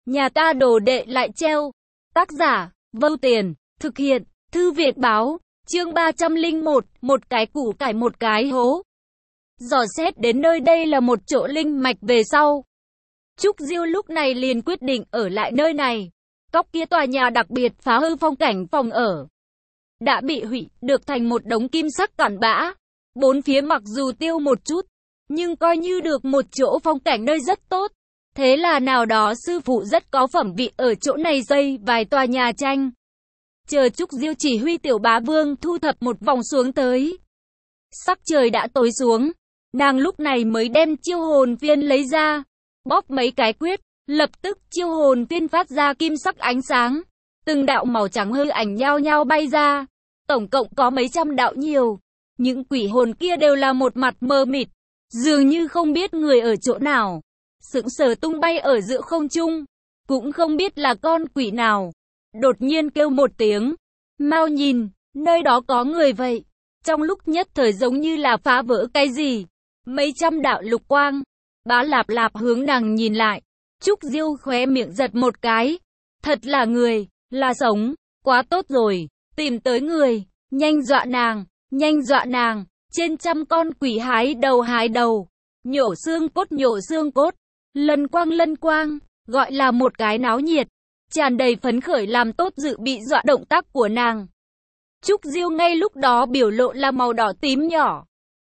Nhà ta đồ đệ lại treo. Tác giả, Vâu Tiền, thực hiện, Thư viện báo, chương 301, một cái củ cải một cái hố. Dò xét đến nơi đây là một chỗ linh mạch về sau. Trúc Diêu lúc này liền quyết định ở lại nơi này. Góc kia tòa nhà đặc biệt phá hư phong cảnh phòng ở đã bị hủy, được thành một đống kim sắc cặn bã. Bốn phía mặc dù tiêu một chút, nhưng coi như được một chỗ phong cảnh nơi rất tốt. Thế là nào đó sư phụ rất có phẩm vị ở chỗ này xây vài tòa nhà tranh. Chờ Trúc Diêu chỉ huy Tiểu Bá Vương thu thập một vòng xuống tới. Sắc trời đã tối xuống, nàng lúc này mới đem chiêu hồn viên lấy ra, bóp mấy cái quyết, lập tức chiêu hồn viên phát ra kim sắc ánh sáng. Từng đạo màu trắng hư ảnh nhao nhao bay ra, tổng cộng có mấy trăm đạo nhiều. Những quỷ hồn kia đều là một mặt mờ mịt, dường như không biết người ở chỗ nào, sững sờ tung bay ở giữa không trung, cũng không biết là con quỷ nào. Đột nhiên kêu một tiếng, mau nhìn, nơi đó có người vậy. Trong lúc nhất thời giống như là phá vỡ cái gì, mấy trăm đạo lục quang, bá lạp lạp hướng nàng nhìn lại. Trúc Diêu khóe miệng giật một cái, thật là người, là sống, quá tốt rồi, tìm tới người, nhanh dọa nàng, nhanh dọa nàng. Trên trăm con quỷ hái đầu, nhổ xương cốt, lân quang, gọi là một cái náo nhiệt, tràn đầy phấn khởi làm tốt dự bị dọa động tác của nàng. Trúc Diêu ngay lúc đó biểu lộ là màu đỏ tím nhỏ.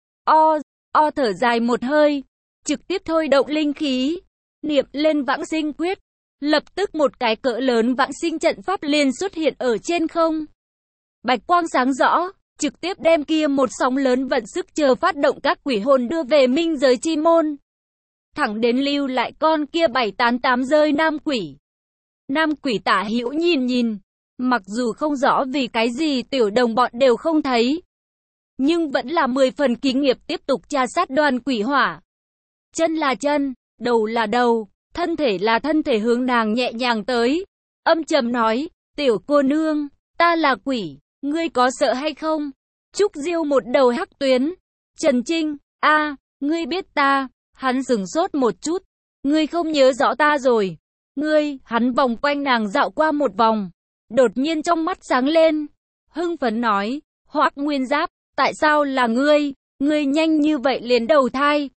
Thở dài một hơi, trực tiếp thôi động linh khí, niệm lên vãng sinh quyết, lập tức một cái cỡ lớn vãng sinh trận pháp liền xuất hiện ở trên không. Bạch quang sáng rõ, trực tiếp đem kia một sóng lớn vận sức chờ phát động các quỷ hồn đưa về minh giới chi môn. Thẳng đến lưu lại con kia 788 rơi nam quỷ. Nam quỷ tả hữu nhìn, mặc dù không rõ vì cái gì tiểu đồng bọn đều không thấy, nhưng vẫn là 10 phần kinh nghiệp tiếp tục tra sát đoàn quỷ hỏa. Chân là chân, đầu là đầu, thân thể là thân thể hướng nàng nhẹ nhàng tới. Âm trầm nói, tiểu cô nương, ta là quỷ, ngươi có sợ hay không? Trúc Diêu một đầu hắc tuyến. Trần Trinh, ngươi biết ta? Hắn sửng sốt một chút. Ngươi không nhớ rõ ta rồi. Hắn vòng quanh nàng dạo qua một vòng. Đột nhiên trong mắt sáng lên. Hưng phấn nói, Hoắc Nguyên Giáp, tại sao là ngươi? Ngươi nhanh như vậy liền đầu thai.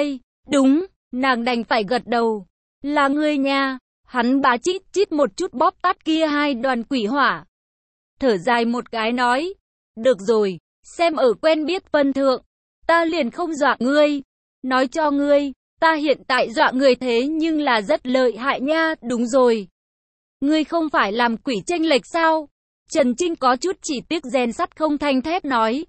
Đúng, nàng đành phải gật đầu. Là ngươi nha. Hắn bá chít một chút bóp tắt kia hai đoàn quỷ hỏa. Thở dài một cái nói, được rồi, xem ở quen biết phân thượng, ta liền không dọa ngươi. Nói cho ngươi, ta hiện tại dọa người thế nhưng là rất lợi hại nha. Đúng rồi, ngươi không phải làm quỷ chênh lệch sao? Trần Trinh có chút chỉ tiếc rèn sắt không thành thép nói,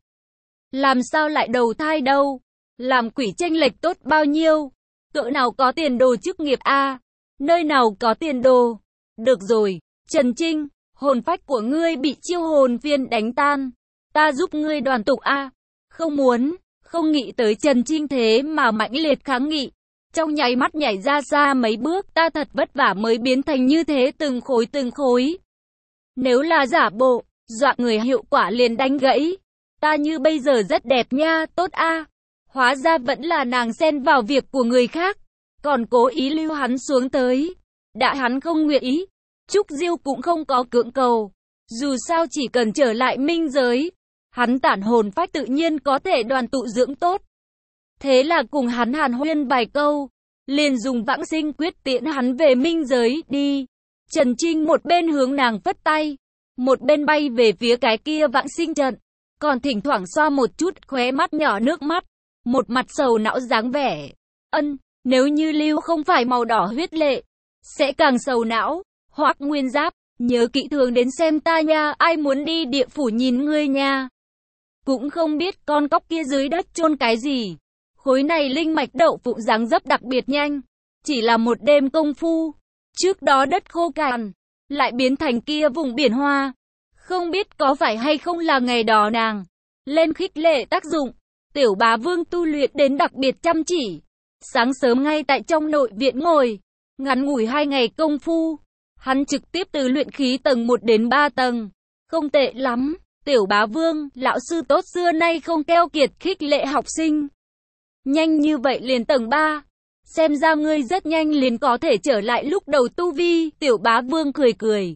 làm sao lại đầu thai đâu? Làm quỷ chênh lệch tốt bao nhiêu? Cỡ nào có tiền đồ chức nghiệp a? Nơi nào có tiền đồ? Được rồi, Trần Trinh, hồn phách của ngươi bị chiêu hồn viên đánh tan, ta giúp ngươi đoàn tụ a. Không muốn, không nghĩ tới Trần Trinh thế mà mãnh liệt kháng nghị, trong nháy mắt nhảy ra xa mấy bước. Ta thật vất vả mới biến thành như thế, từng khối. Nếu là giả bộ, dọa người hiệu quả liền đánh gãy. Ta như bây giờ rất đẹp nha, tốt a. Hóa ra vẫn là nàng xen vào việc của người khác, còn cố ý lưu hắn xuống tới. Đã hắn không nguyện ý, Trúc Diêu cũng không có cưỡng cầu. Dù sao chỉ cần trở lại minh giới, hắn tản hồn phách tự nhiên có thể đoàn tụ dưỡng tốt. Thế là cùng hắn hàn huyên vài câu, liền dùng vãng sinh quyết tiễn hắn về minh giới đi. Trần Trinh một bên hướng nàng phất tay, một bên bay về phía cái kia vãng sinh trận, còn thỉnh thoảng xoa một chút khóe mắt nhỏ nước mắt, một mặt sầu não dáng vẻ. Nếu như lưu không phải màu đỏ huyết lệ, sẽ càng sầu não. Hoắc Nguyên Giáp, nhớ kỹ thường đến xem ta nha, ai muốn đi địa phủ nhìn ngươi nha. Cũng không biết con cóc kia dưới đất chôn cái gì. Khối này linh mạch đậu phụng dáng dấp đặc biệt nhanh, chỉ là một đêm công phu, trước đó đất khô cằn, lại biến thành kia vùng biển hoa. Không biết có phải hay không là ngày đó nàng lên khích lệ tác dụng, Tiểu Bá Vương tu luyện đến đặc biệt chăm chỉ. Sáng sớm ngay tại trong nội viện ngồi, ngắn ngủi 2 ngày công phu, hắn trực tiếp từ luyện khí tầng 1 đến 3 tầng. Không tệ lắm, Tiểu Bá Vương, lão sư tốt xưa nay không keo kiệt khích lệ học sinh. Nhanh như vậy liền tầng 3. xem ra ngươi rất nhanh liền có thể trở lại lúc đầu tu vi, Tiểu Bá Vương cười cười.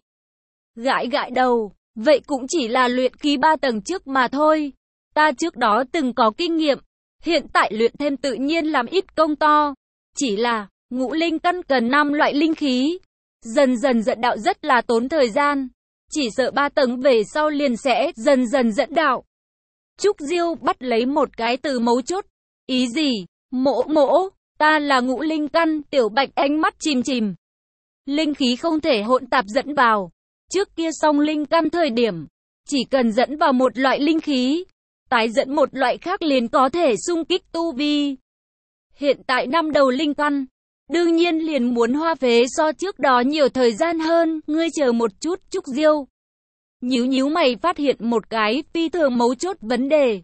Gãi gãi đầu, vậy cũng chỉ là luyện khí 3 tầng trước mà thôi. Ta trước đó từng có kinh nghiệm, hiện tại luyện thêm tự nhiên làm ít công to. Chỉ là, ngũ linh căn cần 5 loại linh khí. Dần dần dẫn đạo rất là tốn thời gian. Chỉ sợ 3 tầng về sau liền sẽ dần dần dẫn đạo. Trúc Diêu bắt lấy một cái từ mấu chốt. Ý gì? Mỗ, ta là ngũ linh căn, Tiểu Bạch ánh mắt chìm chìm. Linh khí không thể hỗn tạp dẫn vào. Trước kia song linh căn thời điểm, chỉ cần dẫn vào một loại linh khí, tái dẫn một loại khác liền có thể xung kích tu vi. Hiện tại 5 đầu linh căn, đương nhiên liền muốn hoa phế so trước đó nhiều thời gian hơn, ngươi chờ một chút, Trúc Diêu. Nhíu mày phát hiện một cái phi thường mấu chốt vấn đề.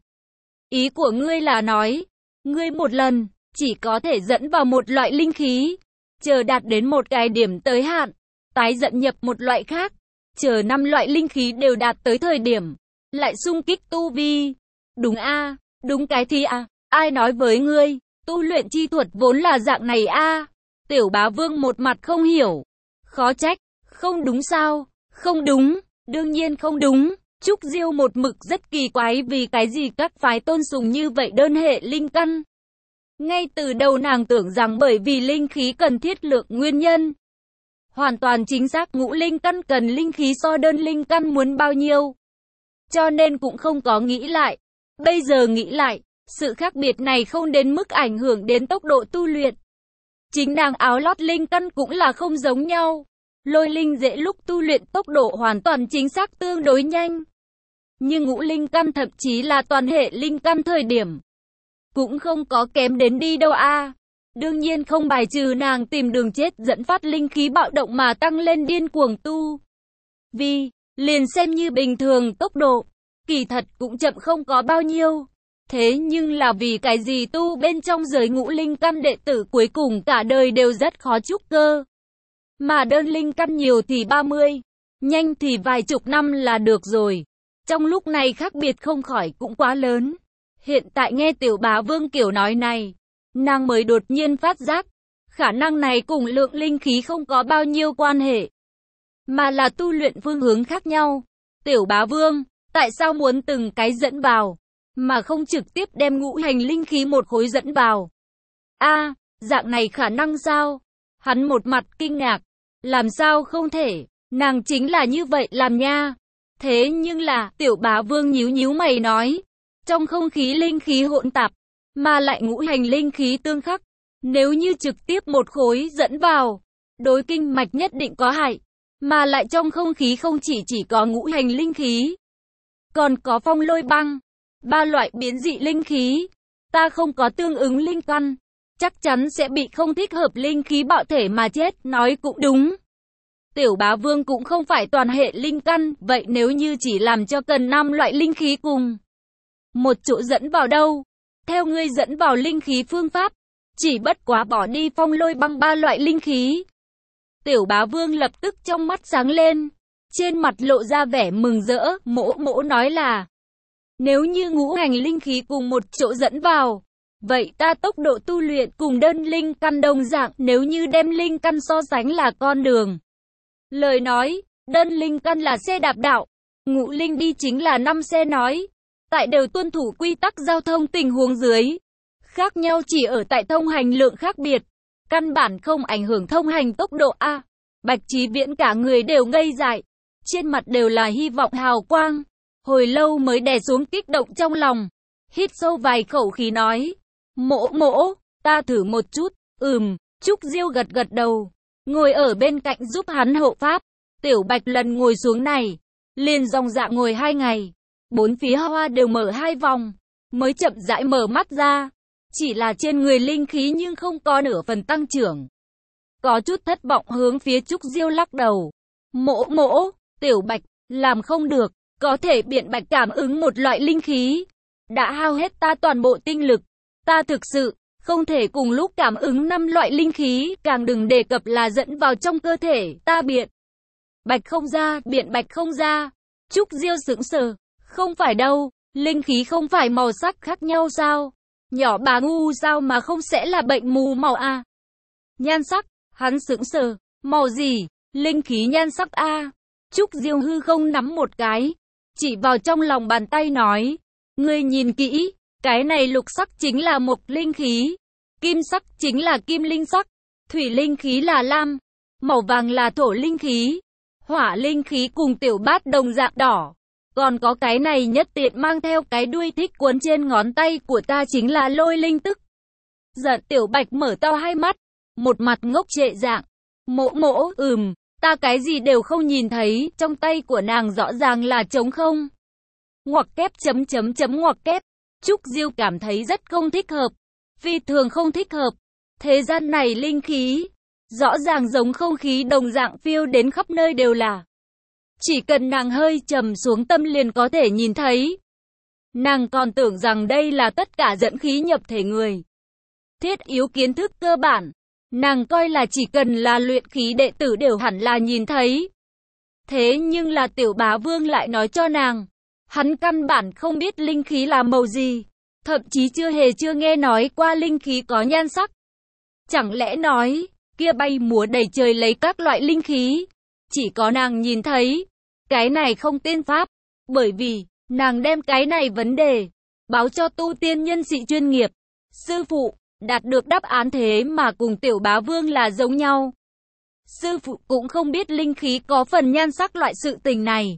Ý của ngươi là nói, ngươi một lần, chỉ có thể dẫn vào một loại linh khí, chờ đạt đến một cái điểm tới hạn, tái dẫn nhập một loại khác, chờ 5 loại linh khí đều đạt tới thời điểm, lại xung kích tu vi. Đúng a, đúng cái thì a, ai nói với ngươi, tu luyện chi thuật vốn là dạng này a. Tiểu Bá Vương một mặt không hiểu, khó trách, không đúng sao, không đúng, đương nhiên không đúng. Trúc Diêu một mực rất kỳ quái vì cái gì các phái tôn sùng như vậy đơn hệ linh căn. Ngay từ đầu nàng tưởng rằng bởi vì linh khí cần thiết lượng nguyên nhân. Hoàn toàn chính xác, ngũ linh căn cần linh khí so đơn linh căn muốn bao nhiêu. Cho nên cũng không có nghĩ lại. Bây giờ nghĩ lại, sự khác biệt này không đến mức ảnh hưởng đến tốc độ tu luyện. Chính nàng áo lót linh căn cũng là không giống nhau. Lôi linh dễ lúc tu luyện tốc độ hoàn toàn chính xác tương đối nhanh. Nhưng ngũ linh căn thậm chí là toàn hệ linh căn thời điểm, cũng không có kém đến đi đâu a. Đương nhiên không bài trừ nàng tìm đường chết dẫn phát linh khí bạo động mà tăng lên điên cuồng tu. Vì, liền xem như bình thường tốc độ, kỳ thật cũng chậm không có bao nhiêu. Thế nhưng là vì cái gì tu bên trong giới ngũ linh căn đệ tử cuối cùng cả đời đều rất khó trúc cơ. Mà đơn linh căn nhiều thì 30, nhanh thì vài chục năm là được rồi. Trong lúc này khác biệt không khỏi cũng quá lớn. Hiện tại nghe Tiểu Bá Vương kiểu nói này, nàng mới đột nhiên phát giác, khả năng này cùng lượng linh khí không có bao nhiêu quan hệ, mà là tu luyện phương hướng khác nhau. Tiểu Bá Vương, tại sao muốn từng cái dẫn vào, mà không trực tiếp đem ngũ hành linh khí một khối dẫn vào? A, dạng này khả năng sao? Hắn một mặt kinh ngạc, làm sao không thể, nàng chính là như vậy làm nha. Thế nhưng là, Tiểu Bá Vương nhíu mày nói, trong không khí linh khí hỗn tạp, mà lại ngũ hành linh khí tương khắc, nếu như trực tiếp một khối dẫn vào, đối kinh mạch nhất định có hại, mà lại trong không khí không chỉ có ngũ hành linh khí, còn có phong lôi băng, 3 loại biến dị linh khí, ta không có tương ứng linh căn, chắc chắn sẽ bị không thích hợp linh khí bạo thể mà chết, nói cũng đúng. Tiểu Bá Vương cũng không phải toàn hệ linh căn, vậy nếu như chỉ làm cho cần 5 loại linh khí cùng một chỗ dẫn vào đâu? Theo ngươi dẫn vào linh khí phương pháp, chỉ bất quá bỏ đi phong lôi băng 3 loại linh khí. Tiểu Bá Vương lập tức trong mắt sáng lên, trên mặt lộ ra vẻ mừng rỡ, mỗ nói là, nếu như ngũ hành linh khí cùng một chỗ dẫn vào, vậy ta tốc độ tu luyện cùng đơn linh căn đồng dạng, nếu như đem linh căn so sánh là con đường. Lời nói, đơn linh căn là xe đạp đạo, ngũ linh đi chính là 5 xe nói. Tại đều tuân thủ quy tắc giao thông tình huống dưới. Khác nhau chỉ ở tại thông hành lượng khác biệt. Căn bản không ảnh hưởng thông hành tốc độ A. Bạch Chí Viễn cả người đều ngây dại. Trên mặt đều là hy vọng hào quang. Hồi lâu mới đè xuống kích động trong lòng. Hít sâu vài khẩu khí nói. Mỗ, ta thử một chút. Trúc Diêu gật đầu. Ngồi ở bên cạnh giúp hắn hộ pháp. Tiểu Bạch lần ngồi xuống này. Liền dòng dạ ngồi 2 ngày. 4 phía hoa đều mở 2 vòng, mới chậm rãi mở mắt ra. Chỉ là trên người linh khí nhưng không có nửa phần tăng trưởng. Có chút thất vọng hướng phía Trúc Diêu lắc đầu. Mỗ, Tiểu Bạch, làm không được, có thể biện bạch cảm ứng một loại linh khí. Đã hao hết ta toàn bộ tinh lực. Ta thực sự không thể cùng lúc cảm ứng 5 loại linh khí, càng đừng đề cập là dẫn vào trong cơ thể, ta biện bạch không ra. Trúc Diêu sững sờ. Không phải đâu, linh khí không phải màu sắc khác nhau sao? Nhỏ bà ngu sao mà không sẽ là bệnh mù màu à? Nhan sắc, hắn sững sờ, màu gì? Linh khí nhan sắc a. Trúc Diêu hư không nắm một cái, chỉ vào trong lòng bàn tay nói, ngươi nhìn kỹ, cái này lục sắc chính là mộc linh khí, kim sắc chính là kim linh sắc, thủy linh khí là lam, màu vàng là thổ linh khí, hỏa linh khí cùng tiểu bát đồng dạng đỏ. Còn có cái này nhất tiện mang theo cái đuôi thích cuốn trên ngón tay của ta chính là lôi linh tức. Giận Tiểu Bạch mở to hai mắt, một mặt ngốc trệ dạng. Mỗ mỗ, ta cái gì đều không nhìn thấy, trong tay của nàng rõ ràng là trống không. Ngoặc kép ngoặc kép. Trúc Diêu cảm thấy rất không thích hợp, phi thường không thích hợp. Thế gian này linh khí, rõ ràng giống không khí đồng dạng phiêu đến khắp nơi đều là. Chỉ cần nàng hơi trầm xuống tâm liền có thể nhìn thấy. Nàng còn tưởng rằng đây là tất cả dẫn khí nhập thể người. Thiết yếu kiến thức cơ bản, nàng coi là chỉ cần là luyện khí đệ tử đều hẳn là nhìn thấy. Thế nhưng là Tiểu Bá Vương lại nói cho nàng, hắn căn bản không biết linh khí là màu gì, thậm chí chưa nghe nói qua linh khí có nhan sắc. Chẳng lẽ nói, kia bay múa đầy trời lấy các loại linh khí, chỉ có nàng nhìn thấy. Cái này không tiên pháp, bởi vì, nàng đem cái này vấn đề, báo cho tu tiên nhân sĩ chuyên nghiệp. Sư phụ, đạt được đáp án thế mà cùng Tiểu Bá Vương là giống nhau. Sư phụ cũng không biết linh khí có phần nhan sắc loại sự tình này.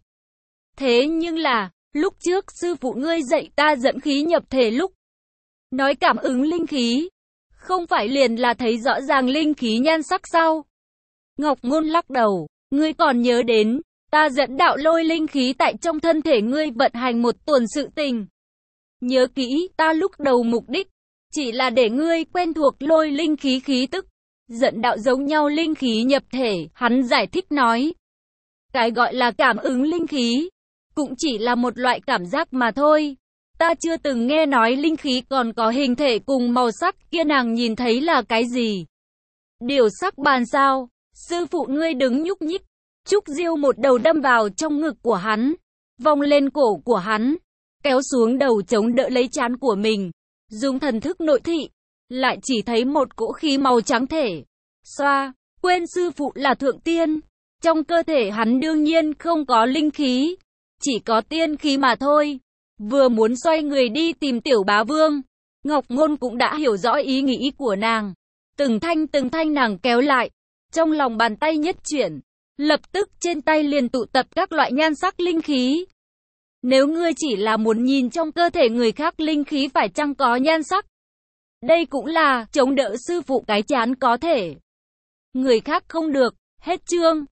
Thế nhưng là, lúc trước sư phụ ngươi dạy ta dẫn khí nhập thể lúc, nói cảm ứng linh khí, không phải liền là thấy rõ ràng linh khí nhan sắc sao? Ngọc Ngôn lắc đầu, ngươi còn nhớ đến, ta dẫn đạo lôi linh khí tại trong thân thể ngươi vận hành một tuần sự tình. Nhớ kỹ, ta lúc đầu mục đích, chỉ là để ngươi quen thuộc lôi linh khí khí tức, dẫn đạo giống nhau linh khí nhập thể, hắn giải thích nói. Cái gọi là cảm ứng linh khí, cũng chỉ là một loại cảm giác mà thôi. Ta chưa từng nghe nói linh khí còn có hình thể cùng màu sắc, kia nàng nhìn thấy là cái gì? Điều sắc bàn sao? Sư phụ ngươi đứng nhúc nhích. Trúc Diêu một đầu đâm vào trong ngực của hắn, vòng lên cổ của hắn, kéo xuống đầu chống đỡ lấy trán của mình, dùng thần thức nội thị, lại chỉ thấy một cỗ khí màu trắng thể. Xoa, quên sư phụ là thượng tiên, trong cơ thể hắn đương nhiên không có linh khí, chỉ có tiên khí mà thôi. Vừa muốn xoay người đi tìm Tiểu Bá Vương, Ngọc Ngôn cũng đã hiểu rõ ý nghĩ của nàng. Từng thanh nàng kéo lại, trong lòng bàn tay nhất chuyển, lập tức trên tay liền tụ tập các loại nhan sắc linh khí. Nếu ngươi chỉ là muốn nhìn trong cơ thể người khác linh khí phải chăng có nhan sắc, đây cũng là chống đỡ sư phụ cái chán có thể. Người khác không được, hết chương.